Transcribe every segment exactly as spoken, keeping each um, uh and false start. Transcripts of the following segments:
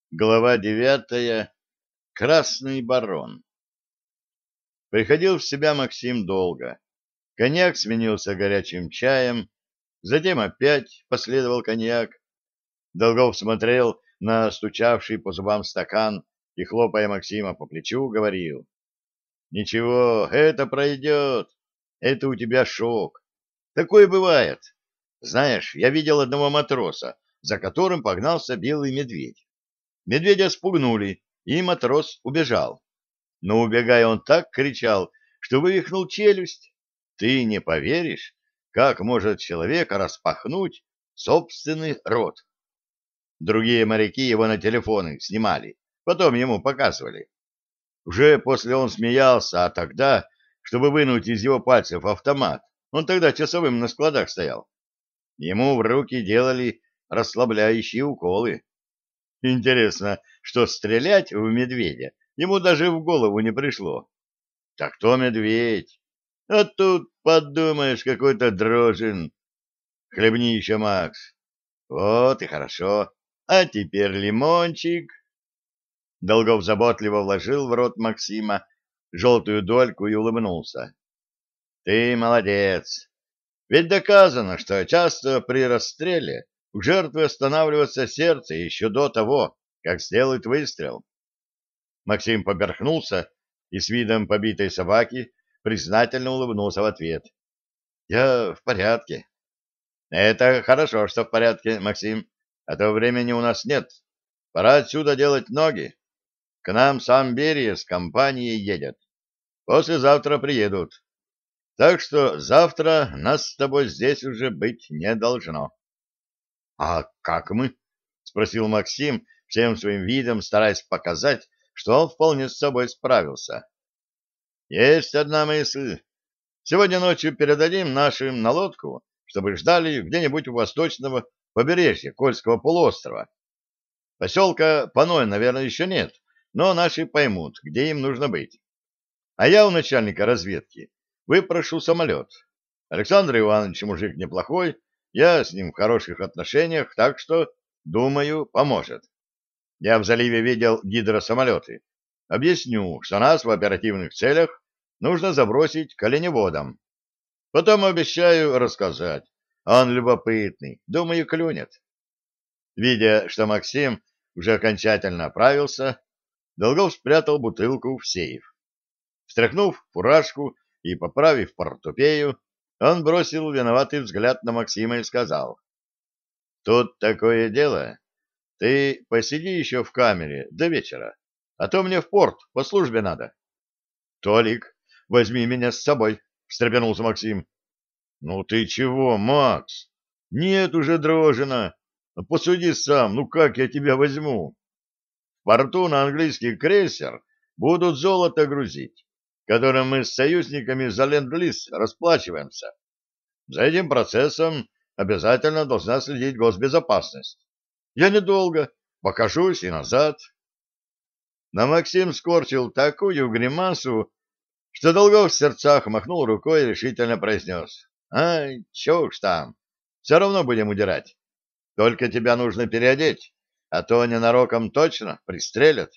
Глава девятая. Красный барон. Приходил в себя Максим долго. Коньяк сменился горячим чаем, затем опять последовал коньяк. Долгов смотрел на стучавший по зубам стакан и, хлопая Максима по плечу, говорил: «Ничего, это пройдет. Это у тебя шок. Такое бывает. Знаешь, я видел одного матроса, за которым погнался белый медведь. Медведя спугнули, и матрос убежал. Но, убегая, он так кричал, что вывихнул челюсть. Ты не поверишь, как может человек распахнуть собственный рот. Другие моряки его на телефоны снимали, потом ему показывали. Уже после он смеялся, а тогда, чтобы вынуть из его пальцев автомат, он тогда часовым на складах стоял, ему в руки делали расслабляющие уколы. Интересно, что стрелять в медведя ему даже в голову не пришло. Так то медведь. А тут, подумаешь, какой-то дрожжин. Хлебни еще, Макс. Вот и хорошо. А теперь лимончик. Долгов заботливо вложил в рот Максима желтую дольку и улыбнулся. Ты молодец. Ведь доказано, что часто при расстреле у жертвы останавливается сердце еще до того, как сделают выстрел. Максим поперхнулся и с видом побитой собаки признательно улыбнулся в ответ. Я в порядке. Это хорошо, что в порядке, Максим, а то времени у нас нет. Пора отсюда делать ноги. К нам сам Берия с компанией едет. Послезавтра приедут. Так что завтра нас с тобой здесь уже быть не должно. — А как мы? — спросил Максим, всем своим видом стараясь показать, что он вполне с собой справился. — Есть одна мысль. Сегодня ночью передадим нашим на лодку, чтобы ждали где-нибудь у восточного побережья Кольского полуострова. Поселка Паной, наверное, еще нет, но наши поймут, где им нужно быть. А я у начальника разведки выпрошу самолет. Александр Иванович мужик неплохой, я с ним в хороших отношениях, так что, думаю, поможет. Я в заливе видел гидросамолеты. Объясню, что нас в оперативных целях нужно забросить к оленеводам. Потом обещаю рассказать. Он любопытный, думаю, клюнет. Видя, что Максим уже окончательно оправился, Долгов спрятал бутылку в сейф. Встряхнув фуражку и поправив портупею, он бросил виноватый взгляд на Максима и сказал: «Тут такое дело. Ты посиди еще в камере до вечера, а то мне в порт по службе надо». «Толик, возьми меня с собой», — встрепенулся Максим. «Ну ты чего, Макс? Нет уже Дрожина. Посуди сам, ну как я тебя возьму? В порту на английский крейсер будут золото грузить, которым мы с союзниками за ленд-лиз расплачиваемся. За этим процессом обязательно должна следить госбезопасность. Я недолго, покажусь и назад». Но Максим скорчил такую гримасу, что Долгов в сердцах махнул рукой и решительно произнес: «Ай, чё уж там, все равно будем удирать. Только тебя нужно переодеть, а то ненароком точно пристрелят».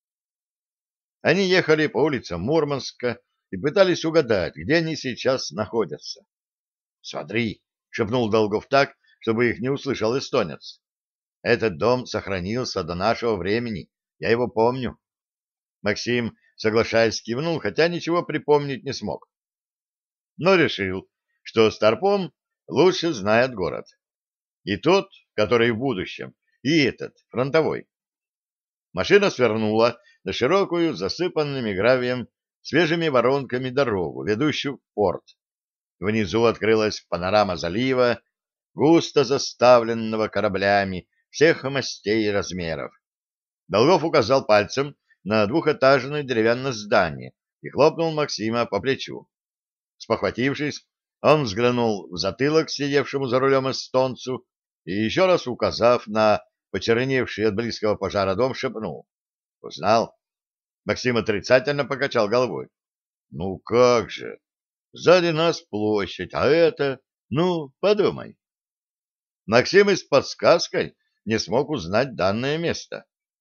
Они ехали по улицам Мурманска и пытались угадать, где они сейчас находятся. «Смотри», — шепнул Долгов так, чтобы их не услышал эстонец. «Этот дом сохранился до нашего времени, я его помню». Максим, соглашаясь, кивнул, хотя ничего припомнить не смог. Но решил, что Старпом лучше знает город. И тот, который в будущем, и этот, фронтовой. Машина свернула на широкую, засыпанными гравием, свежими воронками дорогу, ведущую в порт. Внизу открылась панорама залива, густо заставленного кораблями всех мастей и размеров. Долгов указал пальцем на двухэтажное деревянное здание и хлопнул Максима по плечу. Спохватившись, он взглянул в затылок сидевшему за рулем эстонцу и, еще раз указав на почерневший от близкого пожара дом, шепнул: «Узнал?» Максим отрицательно покачал головой. «Ну как же! Сзади нас площадь, а это... Ну, подумай». Максим и с подсказкой не смог узнать данное место.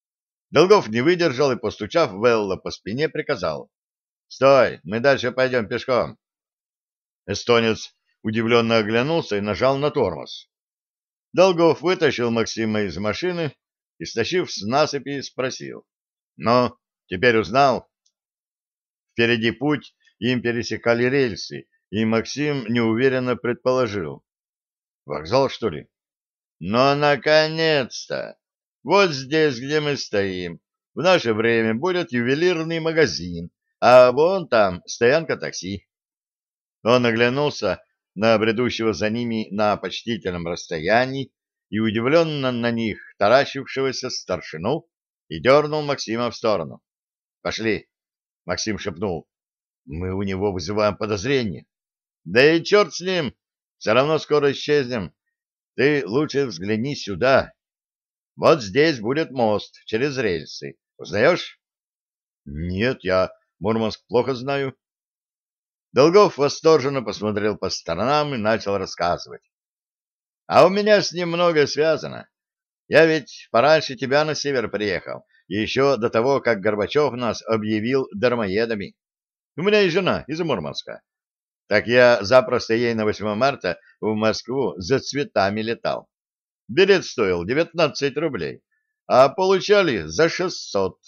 Долгов не выдержал и, постучав Велла по спине, приказал: «Стой, мы дальше пойдем пешком». Эстонец удивленно оглянулся и нажал на тормоз. Долгов вытащил Максима из машины и, стащив с насыпи, спросил: «Ну, теперь узнал?» Впереди путь, им пересекали рельсы, и Максим неуверенно предположил: «Вокзал, что ли?» «Ну, наконец-то! Вот здесь, где мы стоим, в наше время будет ювелирный магазин, а вон там стоянка такси». Он оглянулся на бредущего за ними на почтительном расстоянии и удивленно на них таращившегося старшину и дернул Максима в сторону. «Пошли!» — Максим шепнул. «Мы у него вызываем подозрение». «Да и черт с ним! Все равно скоро исчезнем. Ты лучше взгляни сюда. Вот здесь будет мост через рельсы. Узнаешь?» «Нет, я Мурманск плохо знаю». Долгов восторженно посмотрел по сторонам и начал рассказывать. «А у меня с ним многое связано. Я ведь пораньше тебя на север приехал, еще до того, как Горбачев нас объявил дармоедами. У меня и жена из Мурманска. Так я запросто ей на восьмое марта в Москву за цветами летал. Билет стоил девятнадцать рублей, а получали за шестьсот.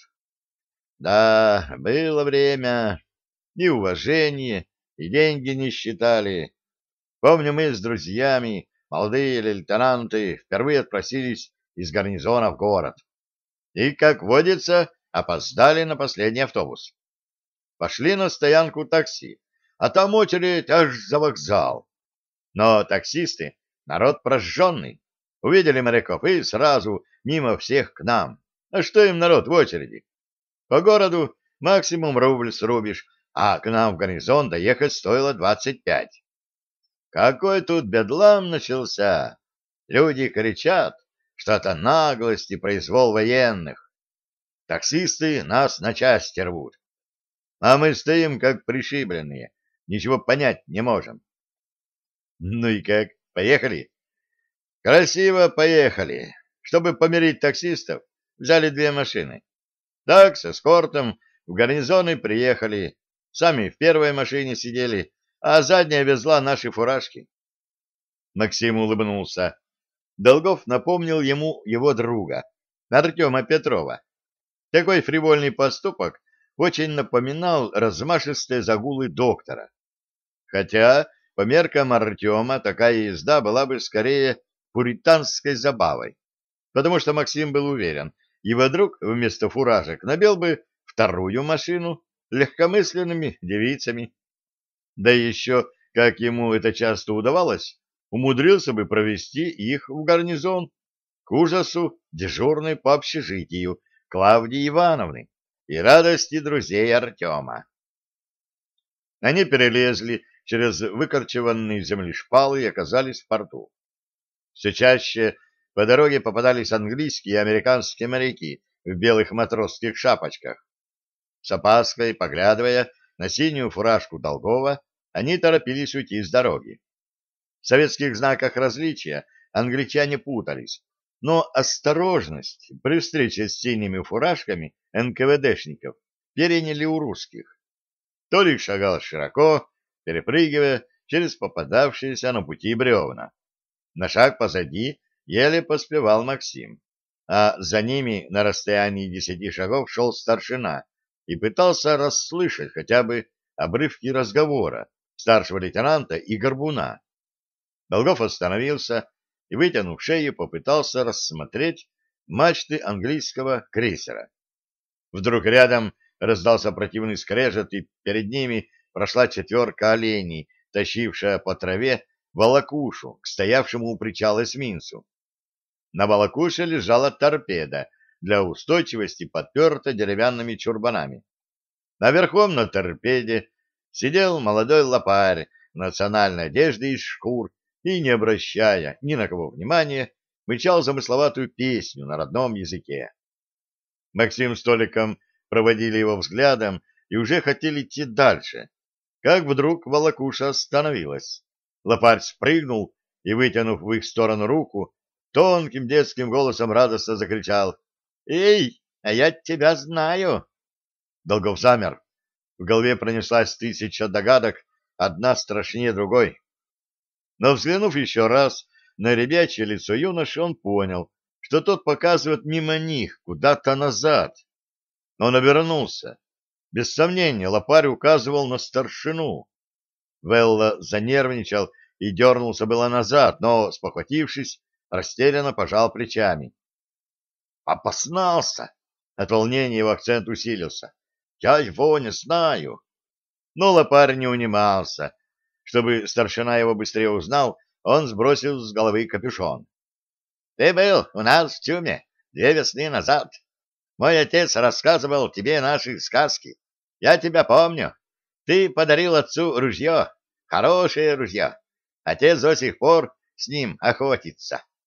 Да, было время, и уважение, и деньги не считали. Помню, мы с друзьями, молодые лейтенанты, впервые отпросились из гарнизона в город. И, как водится, опоздали на последний автобус. Пошли на стоянку такси, а там очередь аж за вокзал. Но таксисты — народ прожженный. Увидели моряков и сразу мимо всех к нам. А что им народ в очереди? По городу максимум рубль срубишь, а к нам в гарнизон доехать стоило двадцать пять. Какой тут бедлам начался! Люди кричат, что это наглость и произвол военных. Таксисты нас на части рвут. А мы стоим как пришибленные, ничего понять не можем. Ну и как, поехали? Красиво поехали. Чтобы помирить таксистов, взяли две машины. Так, с эскортом в гарнизоны приехали. Сами в первой машине сидели, а задняя везла наши фуражки. Максим улыбнулся. Долгов напомнил ему его друга, Артема Петрова. Такой фривольный поступок очень напоминал размашистые загулы доктора. Хотя, по меркам Артема, такая езда была бы скорее пуританской забавой, потому что Максим был уверен, его друг вместо фуражек набил бы вторую машину легкомысленными девицами. Да еще, как ему это часто удавалось, умудрился бы провести их в гарнизон к ужасу дежурной по общежитию Клавдии Ивановны и радости друзей Артема. Они перелезли через выкорчеванные земли шпалы и оказались в порту. Все чаще по дороге попадались английские и американские моряки в белых матросских шапочках. С опаской, поглядывая на синюю фуражку Долгова, они торопились уйти с дороги. В советских знаках различия англичане путались, но осторожность при встрече с синими фуражками эн ка вэ дэшников переняли у русских. Толик шагал широко, перепрыгивая через попадавшиеся на пути бревна. На шаг позади еле поспевал Максим, а за ними на расстоянии десяти шагов шел старшина и пытался расслышать хотя бы обрывки разговора старшего лейтенанта и горбуна. Долгов остановился и, вытянув шею, попытался рассмотреть мачты английского крейсера. Вдруг рядом раздался противный скрежет, и перед ними прошла четверка оленей, тащившая по траве волокушу к стоявшему у причала эсминцу. На волокуше лежала торпеда, для устойчивости подперта деревянными чурбанами. А верхом на торпеде сидел молодой лопарь в национальной одежде из шкур и, не обращая ни на кого внимания, мычал замысловатую песню на родном языке. Максим с Толиком проводили его взглядом и уже хотели идти дальше, как вдруг волокуша остановилась. Лопарь спрыгнул и, вытянув в их сторону руку, тонким детским голосом радостно закричал: «Эй, а я тебя знаю. Долгов замер. В голове пронеслась тысяча догадок, одна страшнее другой. Но, взглянув еще раз на ребячье лицо юноши, он понял, что тот показывает мимо них, куда-то назад. Он обернулся. Без сомнения, лопарь указывал на старшину. Велла занервничал и дернулся было назад, но, спохватившись, растерянно пожал плечами. «Опознался!» От волнения его акцент усилился. «Я его не знаю!» Но лопарь не унимался. Чтобы старшина его быстрее узнал, он сбросил с головы капюшон. «Ты был у нас в Тюме две весны назад. Мой отец рассказывал тебе наши сказки. Я тебя помню. Ты подарил отцу ружье, хорошее ружье. Отец до сих пор с ним охотится.